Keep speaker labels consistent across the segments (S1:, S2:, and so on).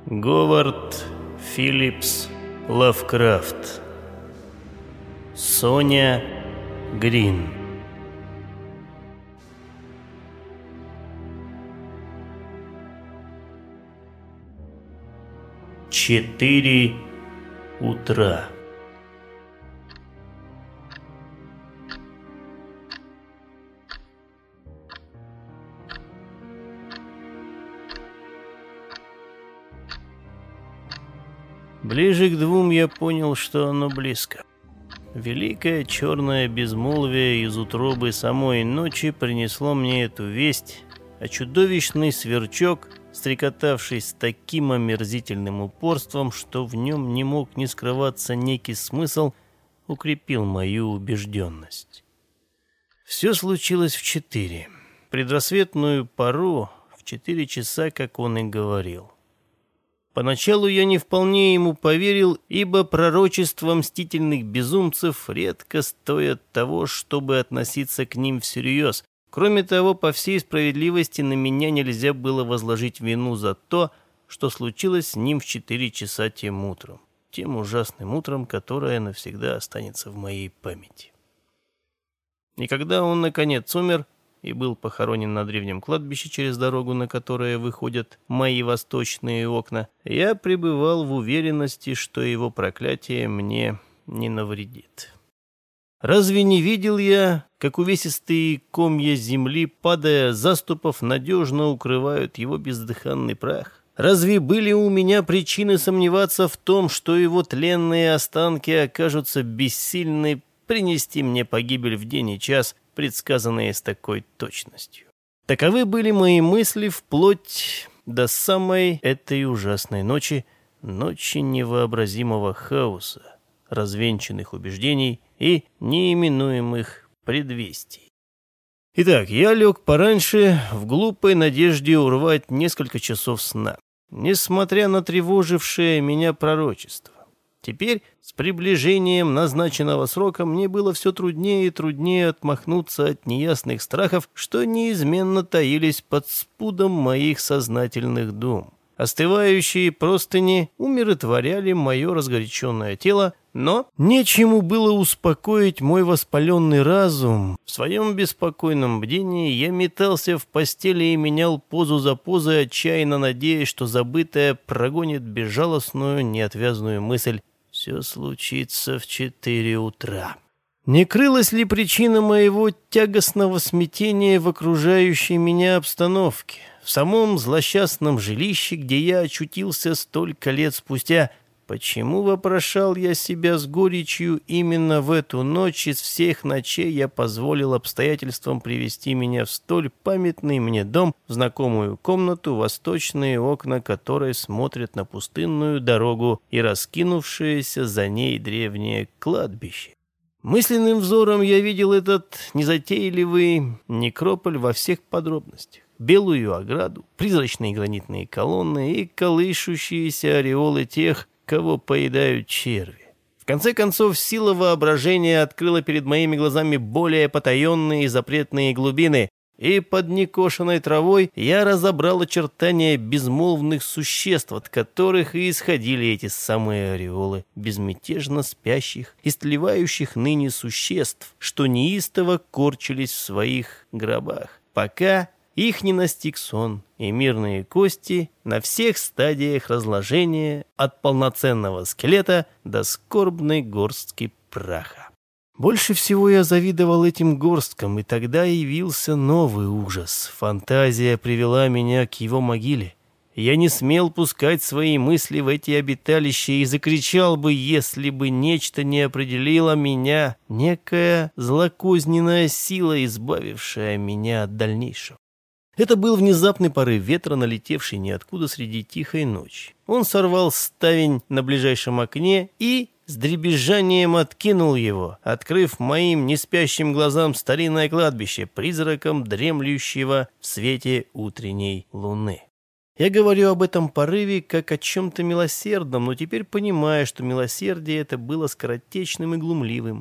S1: Говард Филлипс Лавкрафт. Соня Грин. Четыре утра. Ближе к 2 я понял, что оно близко. Великое черное безмолвие из утробы самой ночи принесло мне эту весть, а чудовищный сверчок, стрекотавший с таким омерзительным упорством, что в нем не мог не скрываться некий смысл, укрепил мою убежденность. Все случилось в 4. Предрассветную пору, в 4 часа, как он и говорил. Поначалу я не вполне ему поверил, ибо пророчества мстительных безумцев редко стоят того, чтобы относиться к ним всерьез. Кроме того, по всей справедливости на меня нельзя было возложить вину за то, что случилось с ним в 4 часа тем утром. Тем ужасным утром, которое навсегда останется в моей памяти. И когда он, наконец, умер и был похоронен на древнем кладбище через дорогу, на которое выходят мои восточные окна, я пребывал в уверенности, что его проклятие мне не навредит. Разве не видел я, как увесистые комья земли, падая заступов, надежно укрывают его бездыханный прах? Разве были у меня причины сомневаться в том, что его тленные останки окажутся бессильны принести мне погибель в день и час, предсказанные с такой точностью? Таковы были мои мысли вплоть до самой этой ужасной ночи, ночи невообразимого хаоса, развенчанных убеждений и неименуемых предвестий. Итак, я лег пораньше в глупой надежде урвать несколько часов сна, несмотря на тревожившее меня пророчество. Теперь, с приближением назначенного срока, мне было все труднее и труднее отмахнуться от неясных страхов, что неизменно таились под спудом моих сознательных дум. Остывающие простыни умиротворяли мое разгоряченное тело, но нечему было успокоить мой воспаленный разум. В своем беспокойном бдении я метался в постели и менял позу за позой, отчаянно надеясь, что забытое прогонит безжалостную, неотвязную мысль: «Все случится в 4 утра». Не крылась ли причина моего тягостного смятения в окружающей меня обстановке, в самом злосчастном жилище, где я очутился столько лет спустя? Почему, вопрошал я себя с горечью, именно в эту ночь из всех ночей я позволил обстоятельствам привести меня в столь памятный мне дом, в знакомую комнату, восточные окна которой смотрят на пустынную дорогу и раскинувшееся за ней древнее кладбище? Мысленным взором я видел этот незатейливый некрополь во всех подробностях. Белую ограду, призрачные гранитные колонны и колышущиеся ореолы тех, кого поедают черви. В конце концов, сила воображения открыла перед моими глазами более потаенные и запретные глубины, и под некошенной травой я разобрал очертания безмолвных существ, от которых и исходили эти самые ореолы безмятежно спящих, истлевающих ныне существ, что неистово корчились в своих гробах, пока их не настиг сон, и мирные кости на всех стадиях разложения от полноценного скелета до скорбной горстки праха. Больше всего я завидовал этим горсткам, и тогда явился новый ужас. Фантазия привела меня к его могиле. Я не смел пускать свои мысли в эти обиталища и закричал бы, если бы нечто не определило меня, некая злокозненная сила, избавившая меня от дальнейшего. Это был внезапный порыв ветра, налетевший ниоткуда среди тихой ночи. Он сорвал ставень на ближайшем окне и с дребезжанием откинул его, открыв моим неспящим глазам старинное кладбище, призраком дремлющего в свете утренней луны. Я говорю об этом порыве как о чем-то милосердном, но теперь понимаю, что милосердие это было скоротечным и глумливым.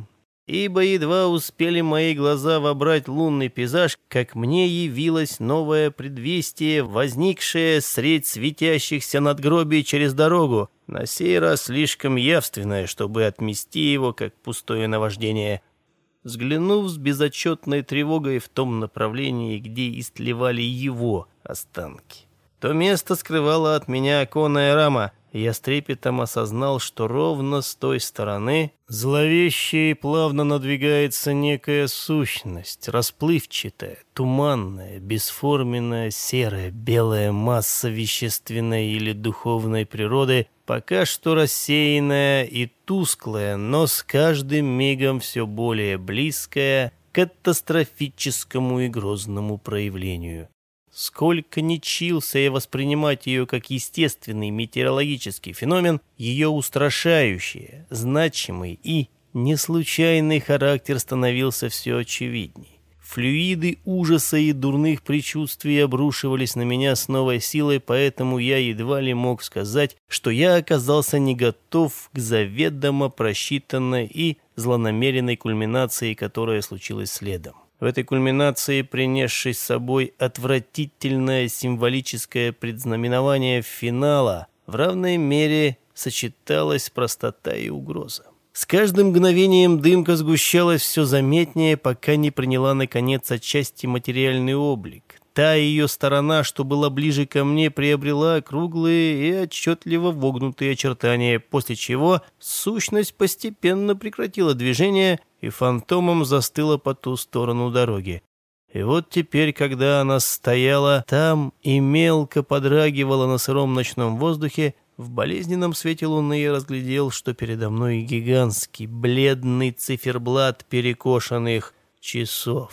S1: ибо едва успели мои глаза вобрать лунный пейзаж, как мне явилось новое предвестие, возникшее средь светящихся надгробий через дорогу, на сей раз слишком явственное, чтобы отмести его как пустое наваждение. Взглянув с безотчетной тревогой в том направлении, где истлевали его останки, то место скрывало от меня оконная рама. Я с трепетом осознал, что ровно с той стороны зловеще и плавно надвигается некая сущность, расплывчатая, туманная, бесформенная, серая, белая масса вещественной или духовной природы, пока что рассеянная и тусклая, но с каждым мигом все более близкая к катастрофическому и грозному проявлению. Сколько ни чился я воспринимать ее как естественный метеорологический феномен, ее устрашающий, значимый и неслучайный характер становился все очевидней. Флюиды ужаса и дурных предчувствий обрушивались на меня с новой силой, поэтому я едва ли мог сказать, что я оказался не готов к заведомо просчитанной и злонамеренной кульминации, которая случилась следом. В этой кульминации, принесшей с собой отвратительное символическое предзнаменование финала, в равной мере сочеталась простота и угроза. С каждым мгновением дымка сгущалась все заметнее, пока не приняла, наконец, отчасти материальный облик. Та ее сторона, что была ближе ко мне, приобрела круглые и отчетливо вогнутые очертания, после чего сущность постепенно прекратила движение и фантомом застыла по ту сторону дороги. И вот теперь, когда она стояла там и мелко подрагивала на сыром ночном воздухе, в болезненном свете луны я разглядел, что передо мной гигантский бледный циферблат перекошенных часов.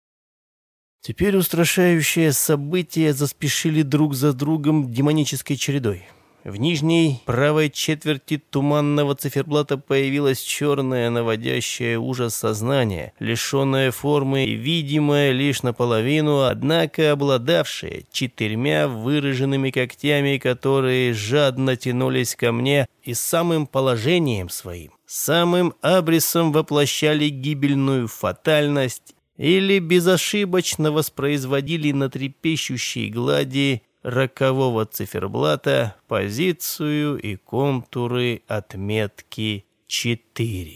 S1: Теперь устрашающие события заспешили друг за другом демонической чередой. В нижней правой четверти туманного циферблата появилось черное, наводящее ужас сознание, лишенное формы и видимое лишь наполовину, однако обладавшее 4 выраженными когтями, которые жадно тянулись ко мне и самым положением своим, самым абрисом воплощали гибельную фатальность или безошибочно воспроизводили на трепещущей глади рокового циферблата позицию и контуры отметки 4.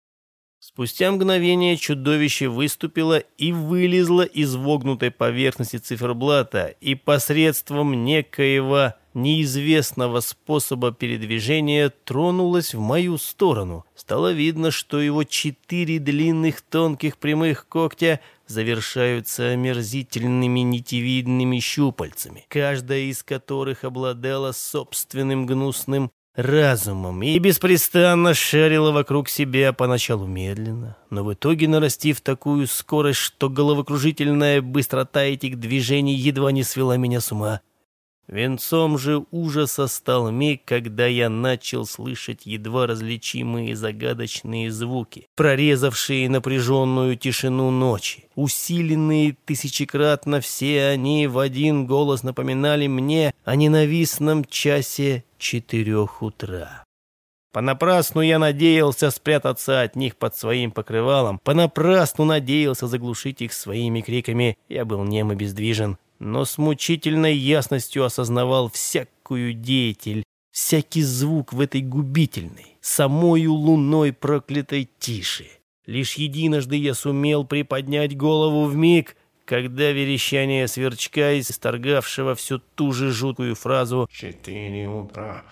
S1: Спустя мгновение чудовище выступило и вылезло из вогнутой поверхности циферблата и посредством некоего неизвестного способа передвижения тронулось в мою сторону. Стало видно, что его 4 длинных тонких прямых когтя завершаются омерзительными нитевидными щупальцами, каждая из которых обладала собственным гнусным разумом и беспрестанно шарила вокруг себя, поначалу медленно, но в итоге нарастив такую скорость, что головокружительная быстрота этих движений едва не свела меня с ума. Венцом же ужаса стал миг, когда я начал слышать едва различимые загадочные звуки, прорезавшие напряженную тишину ночи. Усиленные тысячекратно, все они в один голос напоминали мне о ненавистном часе 4 утра. Понапрасну я надеялся спрятаться от них под своим покрывалом, понапрасну надеялся заглушить их своими криками. Я был нем и бездвижен, но с мучительной ясностью осознавал всякую деятель, всякий звук в этой губительной, самою луной проклятой тиши. Лишь единожды я сумел приподнять голову вмиг, когда верещание сверчка, исторгавшего всю ту же жуткую фразу «4 утра,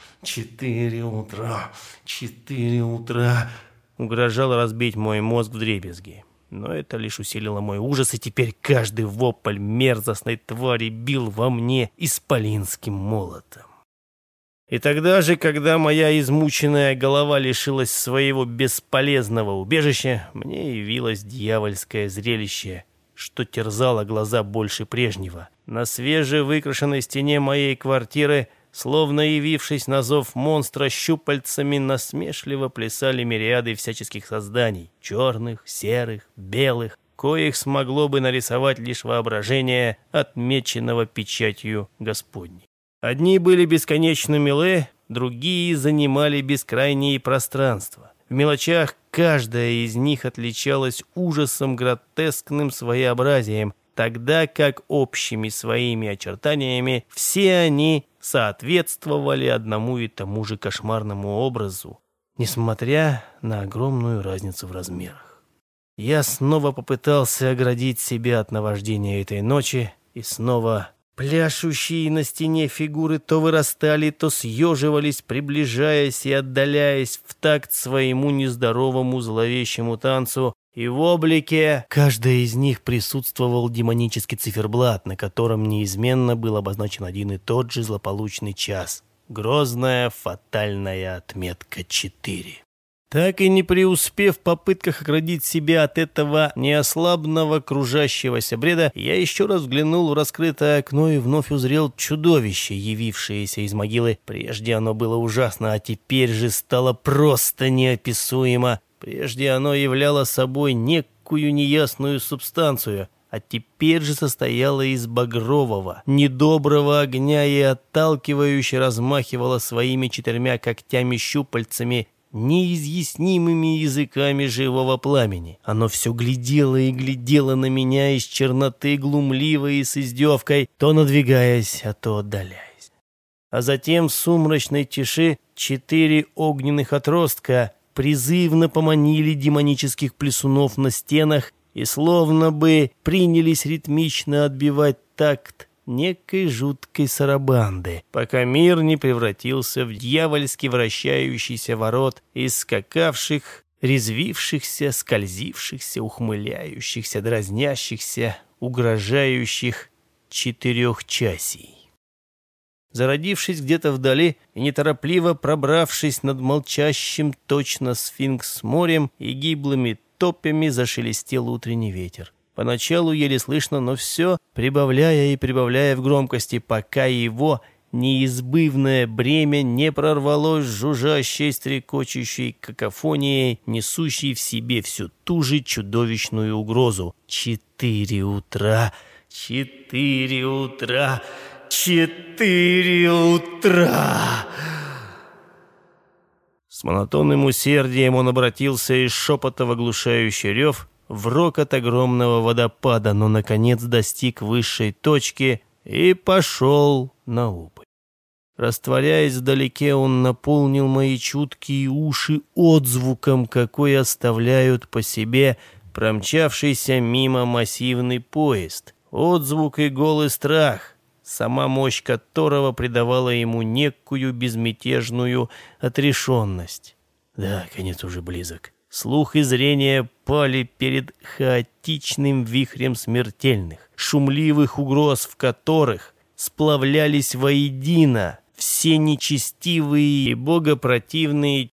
S1: 4 утра, 4 утра» угрожало разбить мой мозг вдребезги. Но это лишь усилило мой ужас, и теперь каждый вопль мерзостной твари бил во мне исполинским молотом. И тогда же, когда моя измученная голова лишилась своего бесполезного убежища, мне явилось дьявольское зрелище, что терзало глаза больше прежнего. На свежевыкрашенной стене моей квартиры, словно явившись на зов монстра, щупальцами насмешливо плясали мириады всяческих созданий, черных, серых, белых, коих смогло бы нарисовать лишь воображение, отмеченного печатью Господней. Одни были бесконечно милы, другие занимали бескрайние пространства. В мелочах каждая из них отличалась ужасом гротескным своеобразием, тогда как общими своими очертаниями все они соответствовали одному и тому же кошмарному образу, несмотря на огромную разницу в размерах. Я снова попытался оградить себя от наваждения этой ночи, и снова пляшущие на стене фигуры то вырастали, то съеживались, приближаясь и отдаляясь в такт своему нездоровому зловещему танцу, и в облике каждая из них присутствовал демонический циферблат, на котором неизменно был обозначен один и тот же злополучный час. Грозная фатальная отметка 4. Так и не преуспев в попытках оградить себя от этого неослабного кружащегося бреда, я еще раз взглянул в раскрытое окно и вновь узрел чудовище, явившееся из могилы. Прежде оно было ужасно, а теперь же стало просто неописуемо. Прежде оно являло собой некую неясную субстанцию, а теперь же состояло из багрового, недоброго огня и отталкивающе размахивало своими 4 когтями-щупальцами, неизъяснимыми языками живого пламени. Оно все глядело и глядело на меня из черноты глумливо и с издевкой, то надвигаясь, а то отдаляясь. А затем в сумрачной тиши 4 огненных отростка призывно поманили демонических плесунов на стенах и словно бы принялись ритмично отбивать такт некой жуткой сарабанды, пока мир не превратился в дьявольски вращающийся ворот из скакавших, резвившихся, скользившихся, ухмыляющихся, дразнящихся, угрожающих 4-часий. Зародившись где-то вдали и неторопливо пробравшись над молчащим точно сфинкс морем и гиблыми топями, зашелестел утренний ветер. Поначалу еле слышно, но все прибавляя и прибавляя в громкости, пока его неизбывное бремя не прорвалось жужжащей, стрекочущей какофонией, несущей в себе всю ту же чудовищную угрозу. 4 утра, 4 утра, 4 утра. С монотонным усердием он обратился из шепота в оглушающий рев, в рокот огромного водопада, но, наконец, достиг высшей точки и пошел на убыль. Растворяясь вдалеке, он наполнил мои чуткие уши отзвуком, какой оставляют по себе промчавшийся мимо массивный поезд. Отзвук и голый страх, сама мощь которого придавала ему некую безмятежную отрешенность. Да, конец уже близок. Слух и зрение пали перед хаотичным вихрем смертельных, шумливых угроз, в которых сплавлялись воедино все нечестивые и богопротивные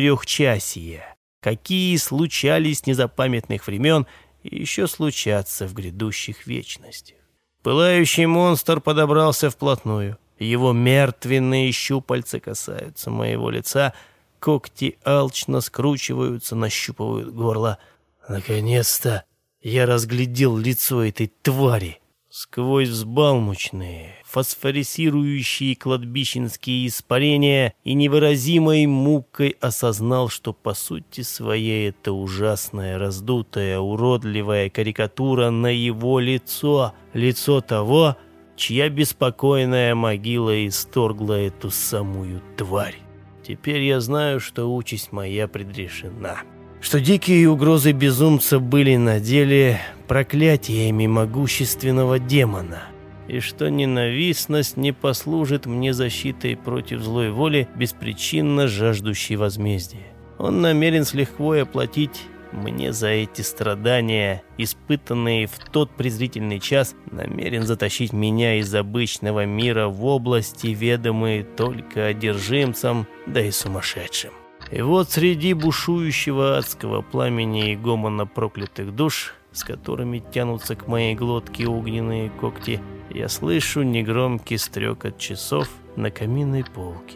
S1: 4-часия, какие случались с незапамятных времен и еще случатся в грядущих вечностях. Пылающий монстр подобрался вплотную. Его мертвенные щупальца касаются моего лица, когти алчно скручиваются, нащупывают горло. Наконец-то я разглядел лицо этой твари. Сквозь взбалмучные, фосфорисирующие кладбищенские испарения и невыразимой мукой осознал, что по сути своей это ужасная, раздутая, уродливая карикатура на его лицо. Лицо того, чья беспокойная могила исторгла эту самую тварь. Теперь я знаю, что участь моя предрешена. Что дикие угрозы безумца были на деле проклятиями могущественного демона. И что ненавистность не послужит мне защитой против злой воли, беспричинно жаждущей возмездия. Он намерен с лихвой оплатить мне за эти страдания, испытанные в тот презрительный час, намерен затащить меня из обычного мира в области, ведомые только одержимцам, да и сумасшедшим. И вот среди бушующего адского пламени и гомона проклятых душ, с которыми тянутся к моей глотке огненные когти, я слышу негромкий стрекот часов на каминной полке.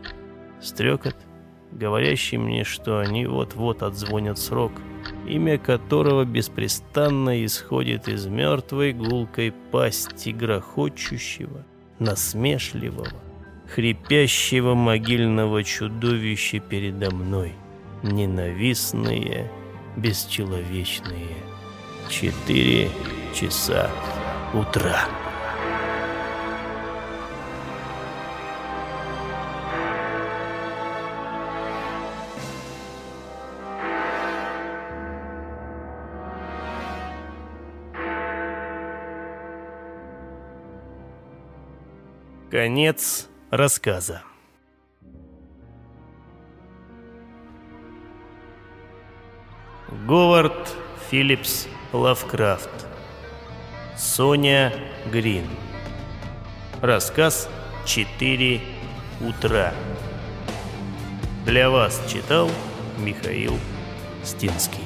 S1: Стрекот, говорящий мне, что они вот-вот отзвонят срок, имя которого беспрестанно исходит из мертвой гулкой пасти грохочущего, насмешливого, хрипящего могильного чудовища передо мной. ненавистные, бесчеловечные 4 часа утра. Конец рассказа. Говард Филлипс Лавкрафт. Соня Грин. Рассказ 4 утра. Для вас читал Михаил Стинский.